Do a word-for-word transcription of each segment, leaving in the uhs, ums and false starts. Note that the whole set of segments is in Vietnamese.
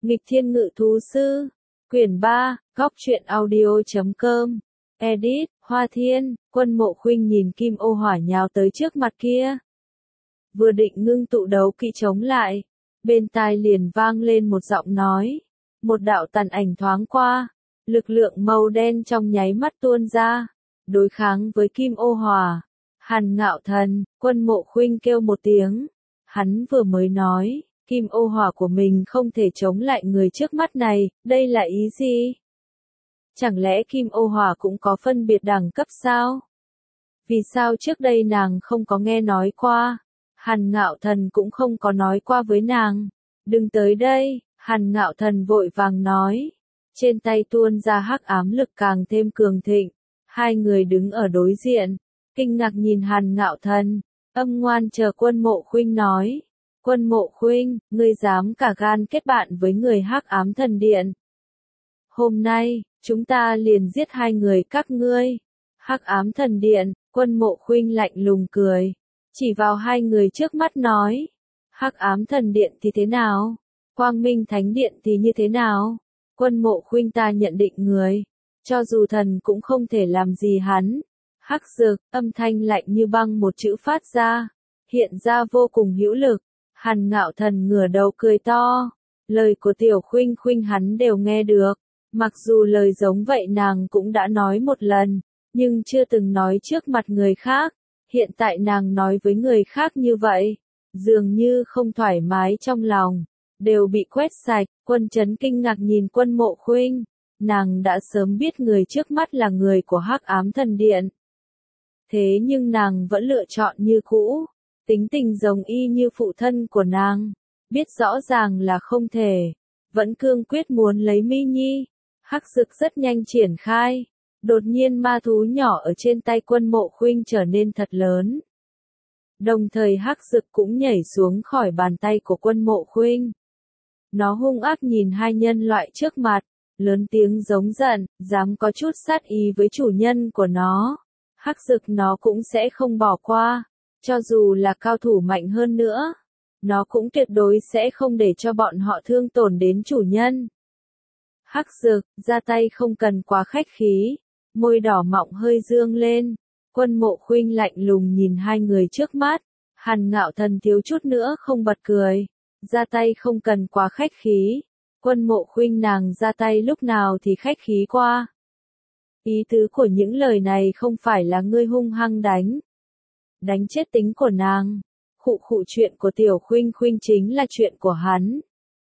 Nghịch Thiên Ngự Thú Sư, quyển ba, góc truyện audio chấm com, edit, Hoa Thiên. Quân Mộ Khuynh nhìn Kim Ô Hỏa nhào tới trước mặt kia. Vừa định ngưng tụ đấu kỹ chống lại, bên tai liền vang lên một giọng nói. Một đạo tàn ảnh thoáng qua, lực lượng màu đen trong nháy mắt tuôn ra, đối kháng với Kim Ô Hỏa. Hàn Ngạo Thần, Quân Mộ Khuynh kêu một tiếng. Hắn vừa mới nói, Kim Ô Hỏa của mình không thể chống lại người trước mắt này, đây là ý gì? Chẳng lẽ Kim Ô Hỏa cũng có phân biệt đẳng cấp sao? Vì sao trước đây nàng không có nghe nói qua? Hàn Ngạo Thần cũng không có nói qua với nàng. Đừng tới đây, Hàn Ngạo Thần vội vàng nói. Trên tay tuôn ra hắc ám lực càng thêm cường thịnh. Hai người đứng ở đối diện, kinh ngạc nhìn Hàn Ngạo Thần. Âm ngoan chờ Quân Mộ Khuynh nói. Quân Mộ Khuynh, ngươi dám cả gan kết bạn với người hắc ám thần điện. Hôm nay, chúng ta liền giết hai người các ngươi. Hắc ám thần điện, Quân Mộ Khuynh lạnh lùng cười. Chỉ vào hai người trước mắt nói. Hắc ám thần điện thì thế nào? Quang Minh Thánh Điện thì như thế nào? Quân Mộ Khuynh ta nhận định người. Cho dù thần cũng không thể làm gì hắn. Hắc Dược, âm thanh lạnh như băng một chữ phát ra. Hiện ra vô cùng hữu lực. Hàn Ngạo Thần ngửa đầu cười to. Lời của Tiểu Khuynh Khuynh hắn đều nghe được. Mặc dù lời giống vậy nàng cũng đã nói một lần, nhưng chưa từng nói trước mặt người khác. Hiện tại nàng nói với người khác như vậy, dường như không thoải mái trong lòng, đều bị quét sạch. Quân Chấn kinh ngạc nhìn Quân Mộ Khuynh, nàng đã sớm biết người trước mắt là người của Hắc Ám Thần Điện. Thế nhưng nàng vẫn lựa chọn như cũ, tính tình giống y như phụ thân của nàng, biết rõ ràng là không thể, vẫn cương quyết muốn lấy Mi Nhi. Hắc Dực rất nhanh triển khai. Đột nhiên ma thú nhỏ ở trên tay Quân Mộ Khuynh trở nên thật lớn. Đồng thời Hắc Dực cũng nhảy xuống khỏi bàn tay của Quân Mộ Khuynh. Nó hung ác nhìn hai nhân loại trước mặt, lớn tiếng giống giận, dám có chút sát ý với chủ nhân của nó. Hắc Dực nó cũng sẽ không bỏ qua, cho dù là cao thủ mạnh hơn nữa. Nó cũng tuyệt đối sẽ không để cho bọn họ thương tổn đến chủ nhân. Hắc Dực, ra tay không cần quá khách khí. Môi đỏ mọng hơi dương lên. Quân Mộ Khuynh lạnh lùng nhìn hai người trước mắt. Hàn Ngạo Thần thiếu chút nữa không bật cười. Ra tay không cần quá khách khí. Quân Mộ Khuynh nàng ra tay lúc nào thì khách khí qua. Ý tứ của những lời này không phải là ngươi hung hăng đánh. Đánh chết tính của nàng. Khụ khụ, chuyện của Tiểu Khuynh Khuynh chính là chuyện của hắn.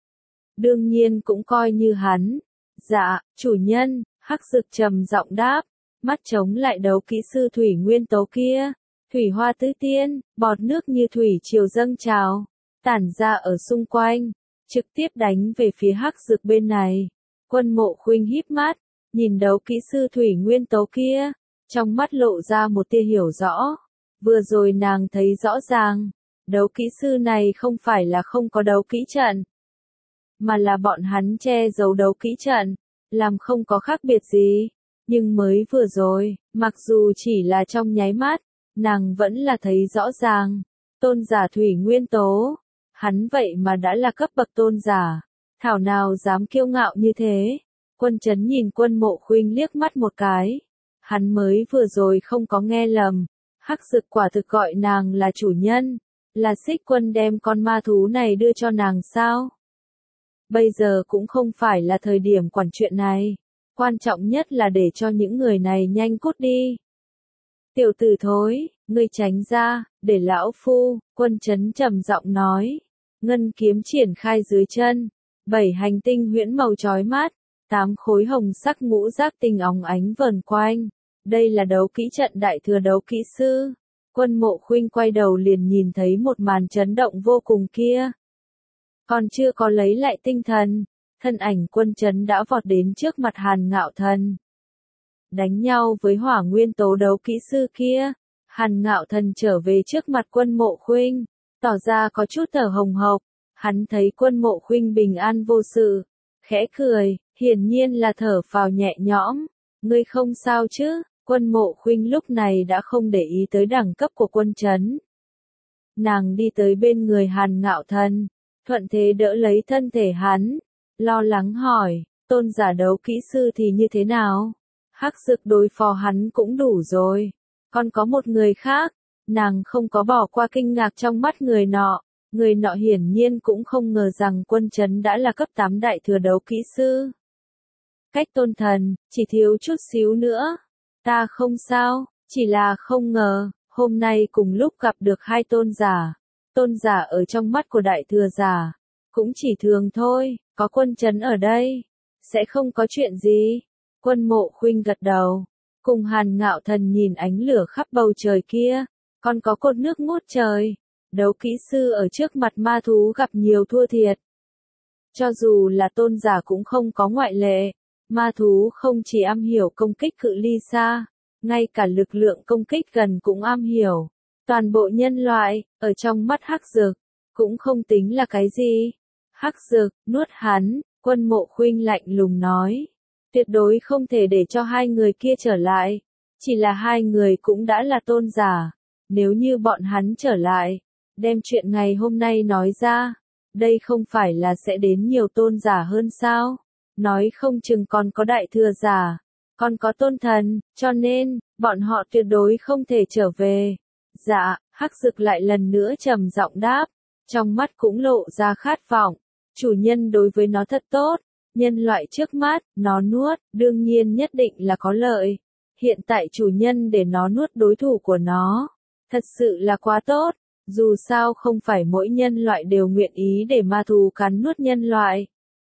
Đương nhiên cũng coi như hắn. Dạ, chủ nhân. Hắc Dực trầm giọng đáp, mắt chống lại đấu kỹ sư thủy nguyên tố kia. Thủy hoa tứ tiên, bọt nước như thủy triều dâng trào, tản ra ở xung quanh, trực tiếp đánh về phía Hắc Dực bên này. Quân Mộ Khuynh híp mắt, nhìn đấu kỹ sư thủy nguyên tố kia, trong mắt lộ ra một tia hiểu rõ. Vừa rồi nàng thấy rõ ràng, đấu kỹ sư này không phải là không có đấu kỹ trận, mà là bọn hắn che giấu đấu kỹ trận. Làm không có khác biệt gì, nhưng mới vừa rồi, mặc dù chỉ là trong nháy mắt, nàng vẫn là thấy rõ ràng. Tôn giả thủy nguyên tố, hắn vậy mà đã là cấp bậc tôn giả, thảo nào dám kiêu ngạo như thế. Quân Chấn nhìn Quân Mộ Khuynh liếc mắt một cái, hắn mới vừa rồi không có nghe lầm. Hắc Dực quả thực gọi nàng là chủ nhân, là Xích Quân đem con ma thú này đưa cho nàng sao? Bây giờ cũng không phải là thời điểm quản chuyện này. Quan trọng nhất là để cho những người này nhanh cút đi. Tiểu tử thối, ngươi tránh ra, để lão phu. Quân Chấn trầm giọng nói. Ngân kiếm triển khai dưới chân. Bảy hành tinh huyễn màu chói mắt. Tám khối hồng sắc ngũ giác tinh óng ánh vờn quanh. Đây là đấu kỹ trận đại thừa đấu kỹ sư. Quân Mộ Khuynh quay đầu liền nhìn thấy một màn chấn động vô cùng kia. Còn chưa có lấy lại tinh thần, thân ảnh Quân Chấn đã vọt đến trước mặt Hàn Ngạo Thần. Đánh nhau với hỏa nguyên tố đấu kỹ sư kia, Hàn Ngạo Thần trở về trước mặt Quân Mộ Khuynh, tỏ ra có chút thở hồng hộc. Hắn thấy Quân Mộ Khuynh bình an vô sự, khẽ cười, hiển nhiên là thở phào nhẹ nhõm. Ngươi không sao chứ? Quân Mộ Khuynh lúc này đã không để ý tới đẳng cấp của Quân Chấn. Nàng đi tới bên người Hàn Ngạo Thần, thuận thế đỡ lấy thân thể hắn. lo lắng hỏi, tôn giả đấu kỹ sư thì như thế nào? Hắc Dực đối phó hắn cũng đủ rồi. Còn có một người khác, nàng không có bỏ qua kinh ngạc trong mắt người nọ. Người nọ hiển nhiên cũng không ngờ rằng Quân Chấn đã là cấp tám đại thừa đấu kỹ sư. Cách tôn thần, chỉ thiếu chút xíu nữa. Ta không sao, chỉ là không ngờ, hôm nay cùng lúc gặp được hai tôn giả. Tôn giả ở trong mắt của đại thừa giả, cũng chỉ thường thôi, có Quân Chấn ở đây, sẽ không có chuyện gì. Quân Mộ Khuynh gật đầu, cùng Hàn Ngạo Thần nhìn ánh lửa khắp bầu trời kia, còn có cột nước ngút trời. Đấu kỹ sư ở trước mặt ma thú gặp nhiều thua thiệt. Cho dù là tôn giả cũng không có ngoại lệ, ma thú không chỉ am hiểu công kích cự ly xa, ngay cả lực lượng công kích gần cũng am hiểu. Toàn bộ nhân loại, ở trong mắt Hắc Dực, cũng không tính là cái gì. Hắc Dực, nuốt hắn, Quân Mộ Khuynh lạnh lùng nói. Tuyệt đối không thể để cho hai người kia trở lại. Chỉ là hai người cũng đã là tôn giả. Nếu như bọn hắn trở lại, đem chuyện ngày hôm nay nói ra, đây không phải là sẽ đến nhiều tôn giả hơn sao? Nói không chừng còn có đại thừa giả, còn có tôn thần, cho nên, bọn họ tuyệt đối không thể trở về. Dạ, Hắc Dực lại lần nữa trầm giọng đáp, trong mắt cũng lộ ra khát vọng. Chủ nhân đối với nó thật tốt, nhân loại trước mắt, nó nuốt, đương nhiên nhất định là có lợi. Hiện tại chủ nhân để nó nuốt đối thủ của nó, thật sự là quá tốt. Dù sao không phải mỗi nhân loại đều nguyện ý để ma thú cắn nuốt nhân loại.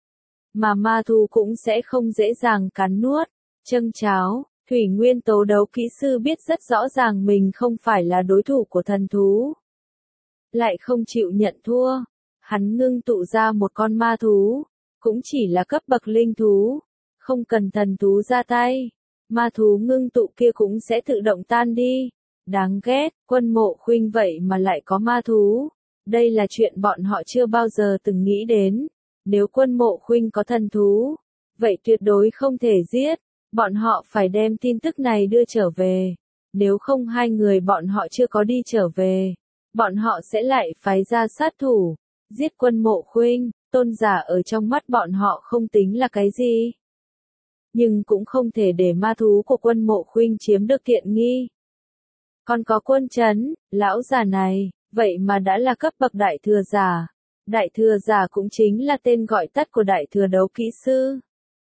Mà ma thú cũng sẽ không dễ dàng cắn nuốt. Châng cháo, Thủy Nguyên Tố đấu kỹ sư biết rất rõ ràng mình không phải là đối thủ của thần thú. Lại không chịu nhận thua. Hắn ngưng tụ ra một con ma thú. Cũng chỉ là cấp bậc linh thú. Không cần thần thú ra tay. Ma thú ngưng tụ kia cũng sẽ tự động tan đi. Đáng ghét, Quân Mộ Khuynh vậy mà lại có ma thú. Đây là chuyện bọn họ chưa bao giờ từng nghĩ đến. Nếu Quân Mộ Khuynh có thần thú, vậy tuyệt đối không thể giết. Bọn họ phải đem tin tức này đưa trở về. Nếu không hai người bọn họ chưa có đi trở về, bọn họ sẽ lại phái ra sát thủ, giết Quân Mộ Khuynh. Tôn giả ở trong mắt bọn họ không tính là cái gì. Nhưng cũng không thể để ma thú của Quân Mộ Khuynh chiếm được tiện nghi. Còn có Quân Chấn, lão già này, vậy mà đã là cấp bậc đại thừa giả. Đại thừa giả cũng chính là tên gọi tắt của đại thừa đấu kỹ sư.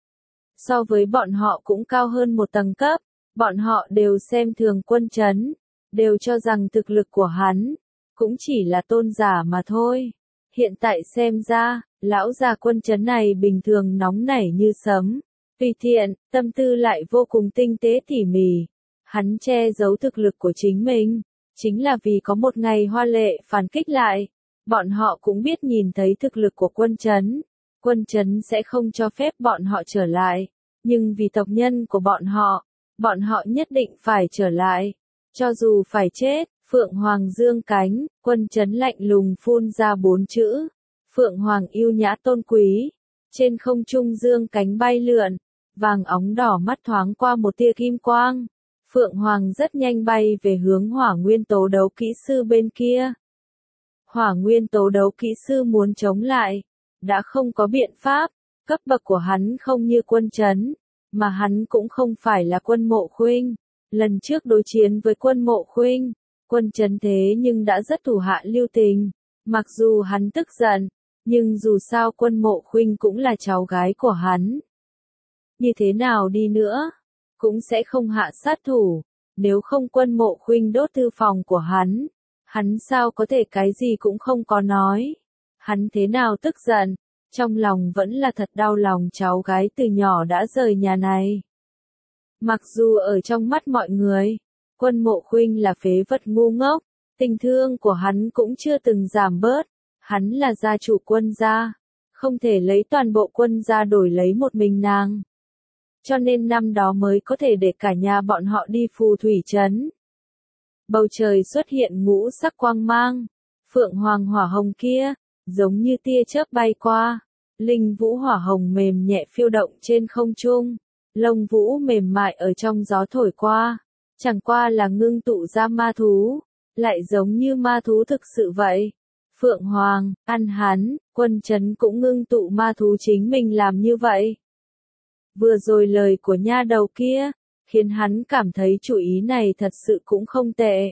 So với bọn họ cũng cao hơn một tầng cấp, bọn họ đều xem thường Quân Chấn, đều cho rằng thực lực của hắn, cũng chỉ là tôn giả mà thôi. Hiện tại xem ra, lão già Quân Chấn này bình thường nóng nảy như sấm, tùy tiện, tâm tư lại vô cùng tinh tế tỉ mỉ. Hắn che giấu thực lực của chính mình, chính là vì có một ngày hoa lệ phản kích lại. Bọn họ cũng biết nhìn thấy thực lực của Quân Chấn. Quân Chấn sẽ không cho phép bọn họ trở lại. Nhưng vì tộc nhân của bọn họ, bọn họ nhất định phải trở lại. Cho dù phải chết, Phượng Hoàng dương cánh, Quân Chấn lạnh lùng phun ra bốn chữ. Phượng Hoàng yêu nhã tôn quý. Trên không trung dương cánh bay lượn, vàng óng đỏ mắt thoáng qua một tia kim quang. Phượng Hoàng rất nhanh bay về hướng Hỏa Nguyên Tố đấu kỹ sư bên kia. Hỏa Nguyên Tố đấu kỹ sư muốn chống lại, đã không có biện pháp, cấp bậc của hắn không như Quân Chấn, mà hắn cũng không phải là Quân Mộ Khuynh. Lần trước đối chiến với Quân Mộ Khuynh, Quân Chấn thế nhưng đã rất thủ hạ lưu tình, mặc dù hắn tức giận, nhưng dù sao Quân Mộ Khuynh cũng là cháu gái của hắn. Như thế nào đi nữa, cũng sẽ không hạ sát thủ, nếu không Quân Mộ Khuynh đốt thư phòng của hắn. Hắn sao có thể cái gì cũng không có nói. Hắn thế nào tức giận, trong lòng vẫn là thật đau lòng cháu gái từ nhỏ đã rời nhà này. Mặc dù ở trong mắt mọi người, Quân Mộ Khuynh là phế vật ngu ngốc, tình thương của hắn cũng chưa từng giảm bớt. Hắn là gia chủ Quân gia, không thể lấy toàn bộ Quân gia đổi lấy một mình nàng. Cho nên năm đó mới có thể để cả nhà bọn họ đi Phù Thủy Trấn. Bầu trời xuất hiện ngũ sắc quang mang, Phượng Hoàng hỏa hồng kia, giống như tia chớp bay qua, linh vũ hỏa hồng mềm nhẹ phiêu động trên không trung, lông vũ mềm mại ở trong gió thổi qua, chẳng qua là ngưng tụ ra ma thú, lại giống như ma thú thực sự vậy. Phượng Hoàng, ăn hắn, Quân Chấn cũng ngưng tụ ma thú chính mình làm như vậy. Vừa rồi lời của nha đầu kia, khiến hắn cảm thấy chủ ý này thật sự cũng không tệ.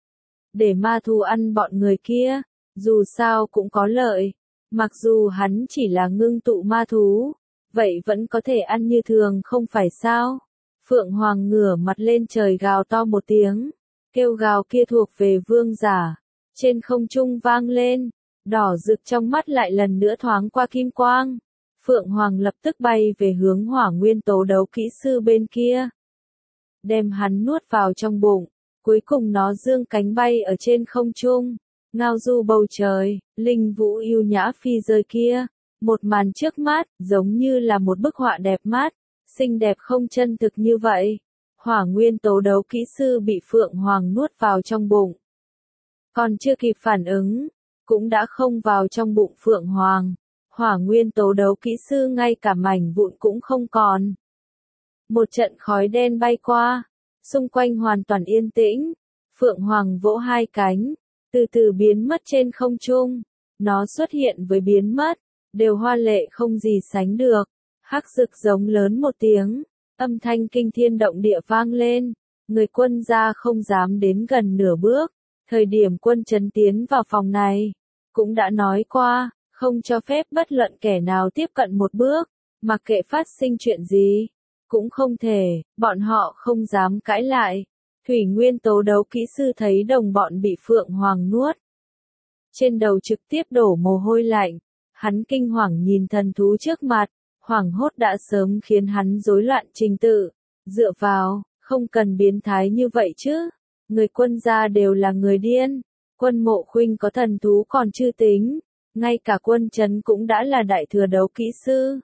Để ma thú ăn bọn người kia, dù sao cũng có lợi. Mặc dù hắn chỉ là ngưng tụ ma thú, vậy vẫn có thể ăn như thường không phải sao? Phượng Hoàng ngửa mặt lên trời gào to một tiếng, kêu gào kia thuộc về vương giả. Trên không trung vang lên, đỏ rực trong mắt lại lần nữa thoáng qua kim quang. Phượng Hoàng lập tức bay về hướng Hỏa Nguyên Tố Đấu kỹ sư bên kia, đem hắn nuốt vào trong bụng. Cuối cùng nó dương cánh bay ở trên không trung, ngao du bầu trời, linh vũ yêu nhã phi rơi kia. Một màn trước mắt, giống như là một bức họa đẹp mắt, xinh đẹp không chân thực như vậy. Hỏa Nguyên Tố Đấu kỹ sư bị Phượng Hoàng nuốt vào trong bụng. Còn chưa kịp phản ứng, cũng đã không vào trong bụng Phượng Hoàng. Hỏa Nguyên Tố Đấu kỹ sư ngay cả mảnh vụn cũng không còn. Một trận khói đen bay qua, xung quanh hoàn toàn yên tĩnh. Phượng Hoàng vỗ hai cánh, từ từ biến mất trên không trung. Nó xuất hiện với biến mất, đều hoa lệ không gì sánh được. Hắc Dực giống lớn một tiếng, âm thanh kinh thiên động địa vang lên. Người Quân gia không dám đến gần nửa bước. Thời điểm Quân Chấn tiến vào phòng này, cũng đã nói qua, không cho phép bất luận kẻ nào tiếp cận một bước, mặc kệ phát sinh chuyện gì, cũng không thể, bọn họ không dám cãi lại. Thủy Nguyên Tố Đấu kỹ sư thấy đồng bọn bị Phượng Hoàng nuốt, trên đầu trực tiếp đổ mồ hôi lạnh, hắn kinh hoàng nhìn thần thú trước mặt, hoảng hốt đã sớm khiến hắn rối loạn trình tự, dựa vào, không cần biến thái như vậy chứ, người Quân gia đều là người điên, Quân Mộ Khuynh có thần thú còn chưa tính, ngay cả Quân Chấn cũng đã là đại thừa đấu kỹ sư.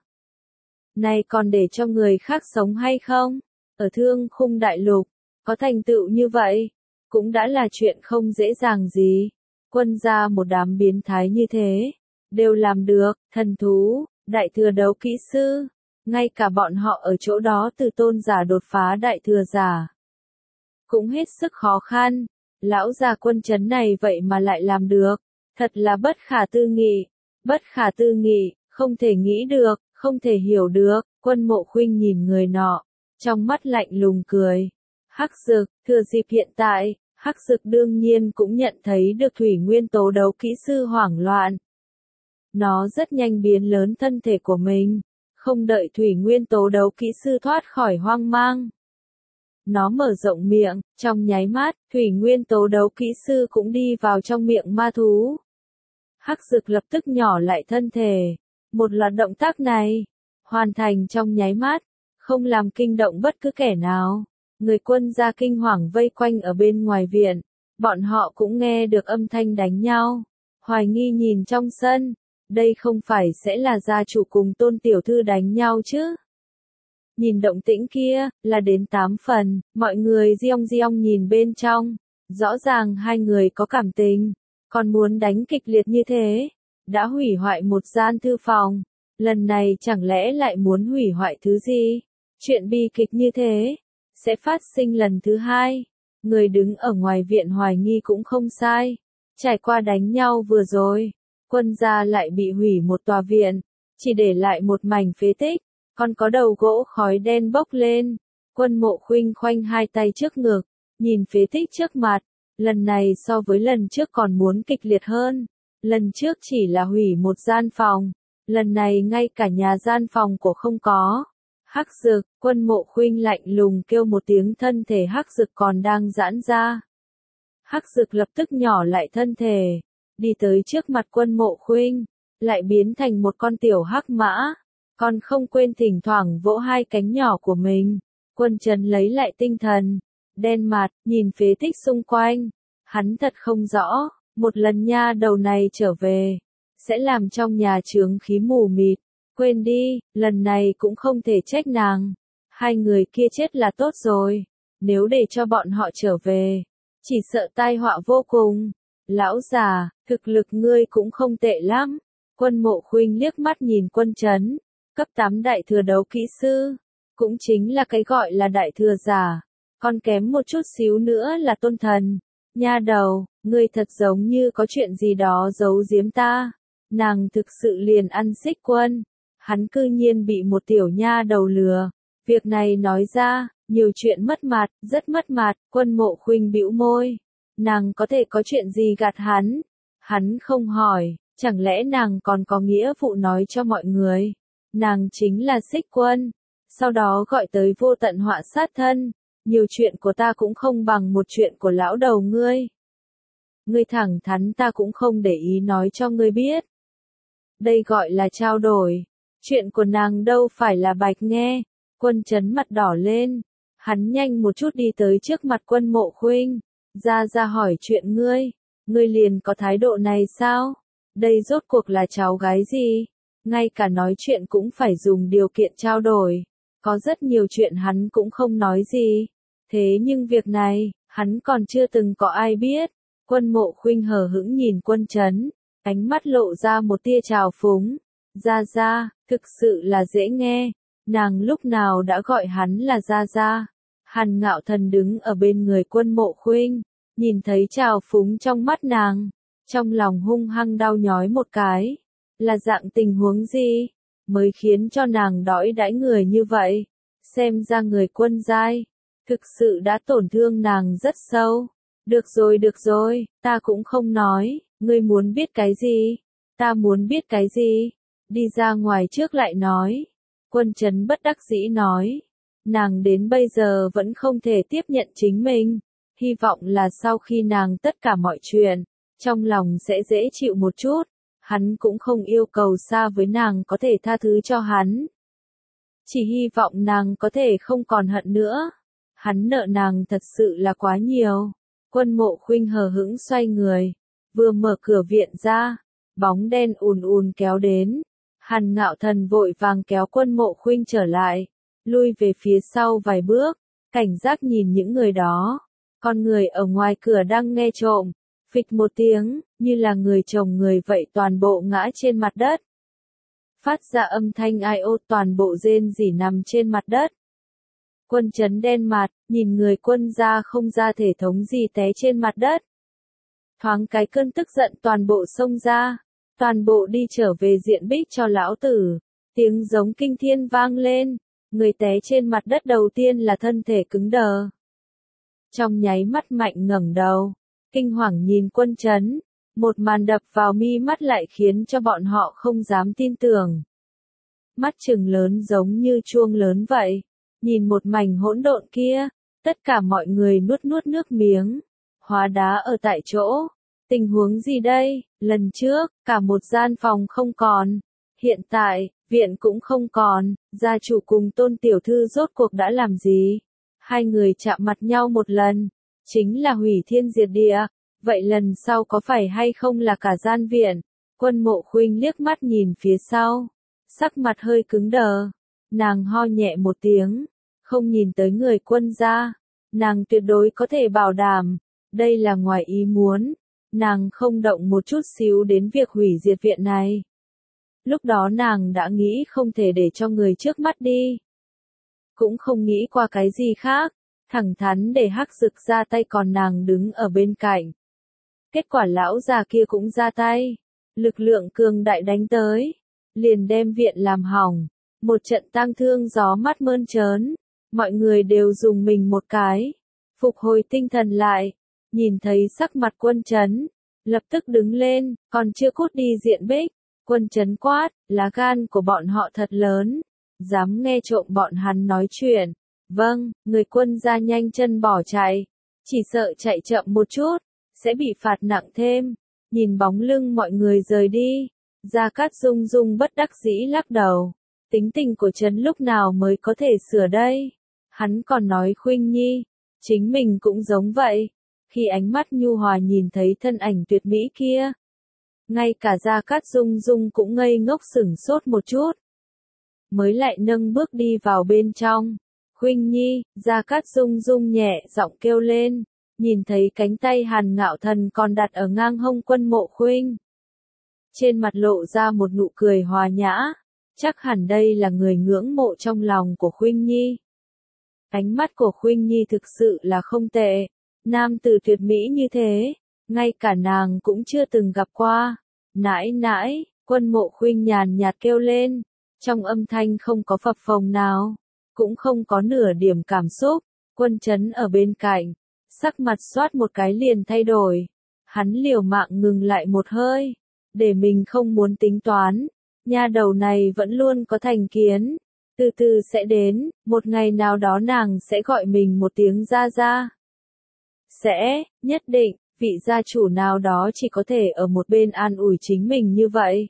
Này còn để cho người khác sống hay không? Ở Thương Khung Đại Lục, có thành tựu như vậy, cũng đã là chuyện không dễ dàng gì. Quân gia một đám biến thái như thế, đều làm được, thần thú, đại thừa đấu kỹ sư, ngay cả bọn họ ở chỗ đó từ tôn giả đột phá đại thừa giả. Cũng hết sức khó khăn, lão già Quân Chấn này vậy mà lại làm được, thật là bất khả tư nghị, bất khả tư nghị, không thể nghĩ được, không thể hiểu được. Quân Mộ Khuynh nhìn người nọ, trong mắt lạnh lùng cười. Hắc Dực, thừa dịp hiện tại, Hắc Dực đương nhiên cũng nhận thấy được Thủy Nguyên Tố Đấu kỹ sư hoảng loạn. Nó rất nhanh biến lớn thân thể của mình, không đợi Thủy Nguyên Tố Đấu kỹ sư thoát khỏi hoang mang. Nó mở rộng miệng, trong nháy mắt, Thủy Nguyên Tố Đấu kỹ sư cũng đi vào trong miệng ma thú. Hắc Dực lập tức nhỏ lại thân thể. Một loạt động tác này, hoàn thành trong nháy mắt, không làm kinh động bất cứ kẻ nào. Người Quân gia kinh hoàng vây quanh ở bên ngoài viện, bọn họ cũng nghe được âm thanh đánh nhau. Hoài nghi nhìn trong sân, đây không phải sẽ là gia chủ cùng Tôn tiểu thư đánh nhau chứ? Nhìn động tĩnh kia, là đến tám phần, mọi người giong giong nhìn bên trong, rõ ràng hai người có cảm tình, còn muốn đánh kịch liệt như thế, đã hủy hoại một gian thư phòng, lần này chẳng lẽ lại muốn hủy hoại thứ gì? Chuyện bi kịch như thế, sẽ phát sinh lần thứ hai. Người đứng ở ngoài viện hoài nghi cũng không sai. Trải qua đánh nhau vừa rồi, Quân gia lại bị hủy một tòa viện, chỉ để lại một mảnh phế tích, còn có đầu gỗ khói đen bốc lên. Quân Mộ Khuynh khoanh hai tay trước ngực, nhìn phế tích trước mặt, lần này so với lần trước còn muốn kịch liệt hơn. Lần trước chỉ là hủy một gian phòng, lần này ngay cả nhà gian phòng của không có. Hắc Dực, Quân Mộ Khuynh lạnh lùng kêu một tiếng, thân thể Hắc Dực còn đang giãn ra. Hắc Dực lập tức nhỏ lại thân thể, đi tới trước mặt Quân Mộ Khuynh, lại biến thành một con tiểu hắc mã, còn không quên thỉnh thoảng vỗ hai cánh nhỏ của mình. Quân Chấn lấy lại tinh thần, đen mặt, nhìn phế tích xung quanh, hắn thật không rõ, một lần nha đầu này trở về, sẽ làm trong nhà chướng khí mù mịt. Quên đi, lần này cũng không thể trách nàng. Hai người kia chết là tốt rồi. Nếu để cho bọn họ trở về, chỉ sợ tai họa vô cùng. Lão già, thực lực ngươi cũng không tệ lắm. Quân Mộ Khuynh liếc mắt nhìn Quân Chấn, cấp tám đại thừa đấu kỹ sư, cũng chính là cái gọi là đại thừa giả, còn kém một chút xíu nữa là tôn thần. Nha đầu, Ngươi thật giống như có chuyện gì đó giấu giếm ta. Nàng thực sự liền ăn Xích Quân. Hắn cư nhiên bị một tiểu nha đầu lừa. Việc này nói ra, nhiều chuyện mất mặt, rất mất mặt. Quân Mộ Khuynh bĩu môi. Nàng có thể có chuyện gì gạt hắn? Hắn không hỏi, chẳng lẽ nàng còn có nghĩa vụ nói cho mọi người? Nàng chính là Xích Quân. Sau đó gọi tới vô tận họa sát thân. Nhiều chuyện của ta cũng không bằng một chuyện của lão đầu ngươi. Ngươi thẳng thắn ta cũng không để ý nói cho ngươi biết. Đây gọi là trao đổi. Chuyện của nàng đâu phải là bạch nghe. Quân Chấn mặt đỏ lên. Hắn nhanh một chút đi tới trước mặt Quân Mộ Khuynh. Ra ra hỏi chuyện ngươi. Ngươi liền có thái độ này sao? Đây rốt cuộc là cháu gái gì? Ngay cả nói chuyện cũng phải dùng điều kiện trao đổi. Có rất nhiều chuyện hắn cũng không nói gì. Thế nhưng việc này, hắn còn chưa từng có ai biết. Quân Mộ Khuynh hờ hững nhìn Quân Chấn. Ánh mắt lộ ra một tia trào phúng. Ra ra, thực sự là dễ nghe. Nàng lúc nào đã gọi hắn là ra ra. Hàn Ngạo Thần đứng ở bên người Quân Mộ Khuynh. Nhìn thấy trào phúng trong mắt nàng. Trong lòng hung hăng đau nhói một cái. Là dạng tình huống gì? Mới khiến cho nàng đõi đãi người như vậy. Xem ra người Quân giai. Thực sự đã tổn thương nàng rất sâu. Được rồi được rồi, ta cũng không nói. Ngươi muốn biết cái gì? Ta muốn biết cái gì? Đi ra ngoài trước lại nói. Quân Chấn bất đắc dĩ nói. Nàng đến bây giờ vẫn không thể tiếp nhận chính mình. Hy vọng là sau khi nàng tất cả mọi chuyện, trong lòng sẽ dễ chịu một chút. Hắn cũng không yêu cầu xa với nàng có thể tha thứ cho hắn. Chỉ hy vọng nàng có thể không còn hận nữa. Hắn nợ nàng thật sự là quá nhiều. Quân Mộ Khuynh hờ hững xoay người. Vừa mở cửa viện ra. Bóng đen ùn ùn kéo đến. Hàn Ngạo Thần vội vàng kéo Quân Mộ Khuynh trở lại. Lui về phía sau vài bước. Cảnh giác nhìn những người đó. Con người ở ngoài cửa đang nghe trộm. Phịch một tiếng, như là người chồng người vậy toàn bộ ngã trên mặt đất. Phát ra âm thanh ai ô toàn bộ rên rỉ nằm trên mặt đất. Quân Chấn đen mặt, nhìn người Quân gia không ra thể thống gì té trên mặt đất. Thoáng cái cơn tức giận toàn bộ xông ra. Toàn bộ đi trở về diện bích cho lão tử. Tiếng giống kinh thiên vang lên. Người té trên mặt đất đầu tiên là thân thể cứng đờ. Trong nháy mắt mạnh ngẩng đầu. Kinh hoàng nhìn Quân Chấn. Một màn đập vào mi mắt lại khiến cho bọn họ không dám tin tưởng. Mắt trừng lớn giống như chuông lớn vậy. Nhìn một mảnh hỗn độn kia. Tất cả mọi người nuốt nuốt nước miếng. Hóa đá ở tại chỗ. Tình huống gì đây? Lần trước, cả một gian phòng không còn. Hiện tại, viện cũng không còn. Gia chủ cùng Tôn tiểu thư rốt cuộc đã làm gì? Hai người chạm mặt nhau một lần. Chính là hủy thiên diệt địa. Vậy lần sau có phải hay không là cả gian viện? Quân Mộ Khuynh liếc mắt nhìn phía sau. Sắc mặt hơi cứng đờ. Nàng ho nhẹ một tiếng. Không nhìn tới người Quân gia. Nàng tuyệt đối có thể bảo đảm. Đây là ngoài ý muốn. Nàng không động một chút xíu đến việc hủy diệt viện này. Lúc đó nàng đã nghĩ không thể để cho người trước mắt đi. Cũng không nghĩ qua cái gì khác. Thẳng thắn để Hắc Dực ra tay còn nàng đứng ở bên cạnh. Kết quả lão già kia cũng ra tay. Lực lượng cường đại đánh tới. Liền đem viện làm hỏng. Một trận tang thương gió mắt mơn trớn. Mọi người đều dùng mình một cái. Phục hồi tinh thần lại. Nhìn thấy sắc mặt Quân Chấn. Lập tức đứng lên, còn chưa cút đi diện bích. Quân Chấn quát, lá gan của bọn họ thật lớn. Dám nghe trộm bọn hắn nói chuyện. Vâng, người Quân gia nhanh chân bỏ chạy. Chỉ sợ chạy chậm một chút. Sẽ bị phạt nặng thêm. Nhìn bóng lưng mọi người rời đi. Gia Cát Dung Dung bất đắc dĩ lắc đầu. Tính tình của Chấn lúc nào mới có thể sửa đây? Hắn còn nói Khuynh Nhi. Chính mình cũng giống vậy. Khi ánh mắt nhu hòa nhìn thấy thân ảnh tuyệt mỹ kia. Ngay cả Gia Cát Dung Dung cũng ngây ngốc sửng sốt một chút. Mới lại nâng bước đi vào bên trong. Khuynh Nhi, Gia Cát Dung Dung nhẹ giọng kêu lên. Nhìn thấy cánh tay Hàn Ngạo Thần còn đặt ở ngang hông Quân Mộ Khuynh. Trên mặt lộ ra một nụ cười hòa nhã. Chắc hẳn đây là người ngưỡng mộ trong lòng của Khuynh Nhi. Ánh mắt của Khuynh Nhi thực sự là không tệ. Nam tử tuyệt mỹ như thế. ngay cả nàng cũng chưa từng gặp qua. Nãi nãi, Quân Mộ Khuynh nhàn nhạt kêu lên, trong âm thanh không có phập phồng nào, cũng không có nửa điểm cảm xúc. Quân Chấn ở bên cạnh, sắc mặt xoát một cái liền thay đổi. Hắn liều mạng ngừng lại một hơi, để mình không muốn tính toán. Nha đầu này vẫn luôn có thành kiến, từ từ sẽ đến, một ngày nào đó nàng sẽ gọi mình một tiếng gia gia. Sẽ, nhất định, vị gia chủ nào đó chỉ có thể ở một bên an ủi chính mình như vậy.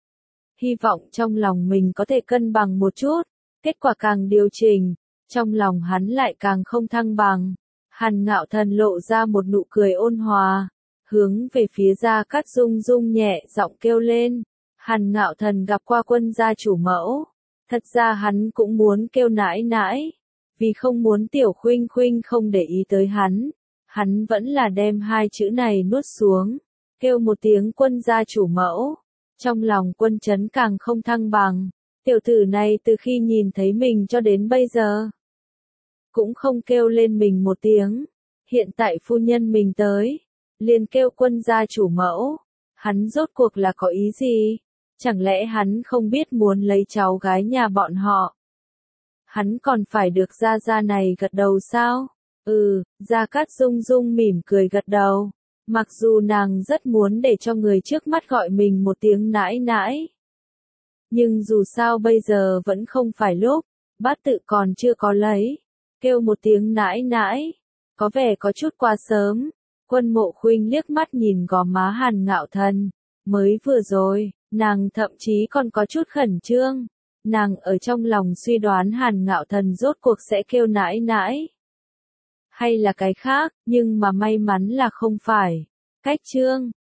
Hy vọng trong lòng mình có thể cân bằng một chút, kết quả càng điều chỉnh, trong lòng hắn lại càng không thăng bằng. Hàn Ngạo Thần lộ ra một nụ cười ôn hòa, hướng về phía Gia Cát Dung Dung nhẹ giọng kêu lên. Hàn Ngạo Thần gặp qua Quân gia chủ mẫu, thật ra hắn cũng muốn kêu nãi nãi, vì không muốn Tiểu Khuynh Khuynh không để ý tới hắn, hắn vẫn là đem hai chữ này nuốt xuống, kêu một tiếng Quân gia chủ mẫu. Trong lòng Quân Chấn càng không thăng bằng, tiểu tử này từ khi nhìn thấy mình cho đến bây giờ, cũng không kêu lên mình một tiếng, hiện tại phu nhân mình tới, liền kêu Quân gia chủ mẫu, hắn rốt cuộc là có ý gì? Chẳng lẽ hắn không biết muốn lấy cháu gái nhà bọn họ? Hắn còn phải được gia gia này gật đầu sao? Ừ, Gia Cát Dung Dung mỉm cười gật đầu, mặc dù nàng rất muốn để cho người trước mắt gọi mình một tiếng nãi nãi. Nhưng dù sao bây giờ vẫn không phải lúc, bát tự còn chưa có lấy, kêu một tiếng nãi nãi, có vẻ có chút quá sớm. Quân Mộ Khuynh liếc mắt nhìn gò má Hàn Ngạo Thần, mới vừa rồi, nàng thậm chí còn có chút khẩn trương, nàng ở trong lòng suy đoán Hàn Ngạo Thần rốt cuộc sẽ kêu nãi nãi, hay là cái khác, nhưng mà may mắn là không phải. Cách chương